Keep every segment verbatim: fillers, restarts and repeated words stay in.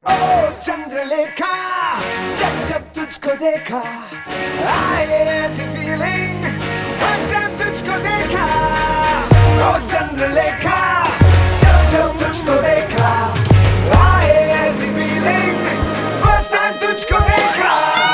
ओ चंद्रलेखा, जब जब तुझको देखा आए ऐसी फीलिंग, फर्स्ट टाइम तुझको देखा। ओ चंद्रलेखा, जब जब तुझको देखा आए ऐसी फीलिंग, फर्स्ट टाइम तुझको देखा।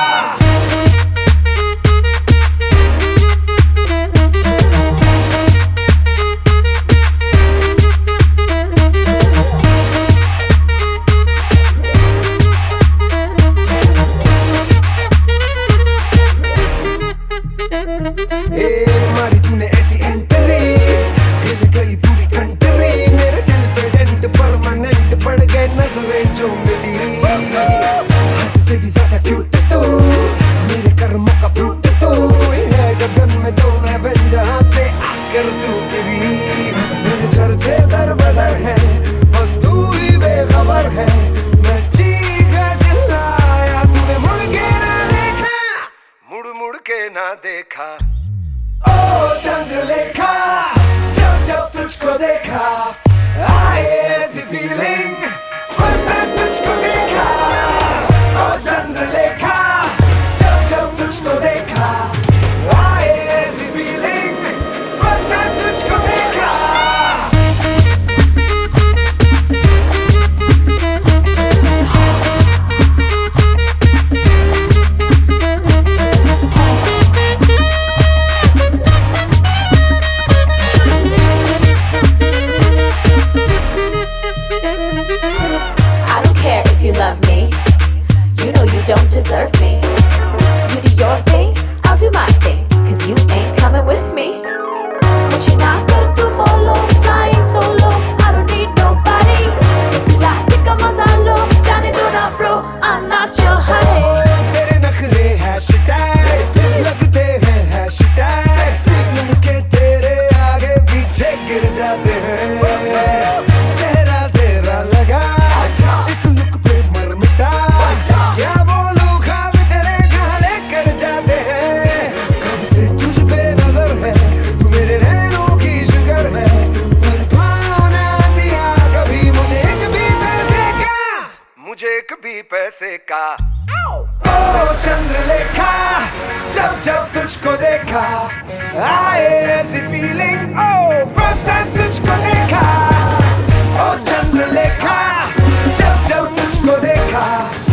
मारी तूने ऐसी एंट्री, हिल गई पूरी कंट्री, मेरे दिल पे डेंट परमानेंट पड़ गए नजरें जो मिली। हद से भी ज्यादा क्यूट तू, मेरे कर्मों का फ्रूट तू, कोई है गगन में तो हेवन जहां से आकर तू गिरी। मेरे चर्चे दर बदर है, बस तू ही बेखबर है, मैं चीखा चिल्लाया तूने मुड़ के ना देखा, मुड़ मुड़ के ना देखा। ओ चंद्रलेखा, जब जब तुझको देखा आए ऐसी फीलिंग, फर्स्ट टाइम तुझको देखा। ओ चंद्रलेखा, जब जब तुझको देखा आए ऐसी फीलिंग, फर्स्ट टाइम तुझको देखा। You love me, you know you don't deserve me. You do your thing, I'll do my thing, cause you ain't coming with me. But you're not gonna do follow, flying solo, I don't need nobody. It's like a masalo, Johnny do not bro, I'm not your honey. तेरे नखरे hashtag लगते हैं hashtag sexy, लड़के तेरे आगे पीछे गिर जाते हैं। चेहरा तेरा लगा एक लुक पे मर मिटा, क्या बोलूं ख्वाब तेरे गाले कर जाते हैं। कब से तुझ पे नजर है, तू मेरे नैनों की शुगर है, पर भाव ना दिया कभी मुझे एक भी पैसे का, मुझे एक भी पैसे का। ओ चंद्रलेखा, जब जब तुझको देखा आए ऐसी फीलिंग, ओ फर्स्ट टाइम तुझको देखा। ओ चंद्रलेखा, जब जब तुझको देखा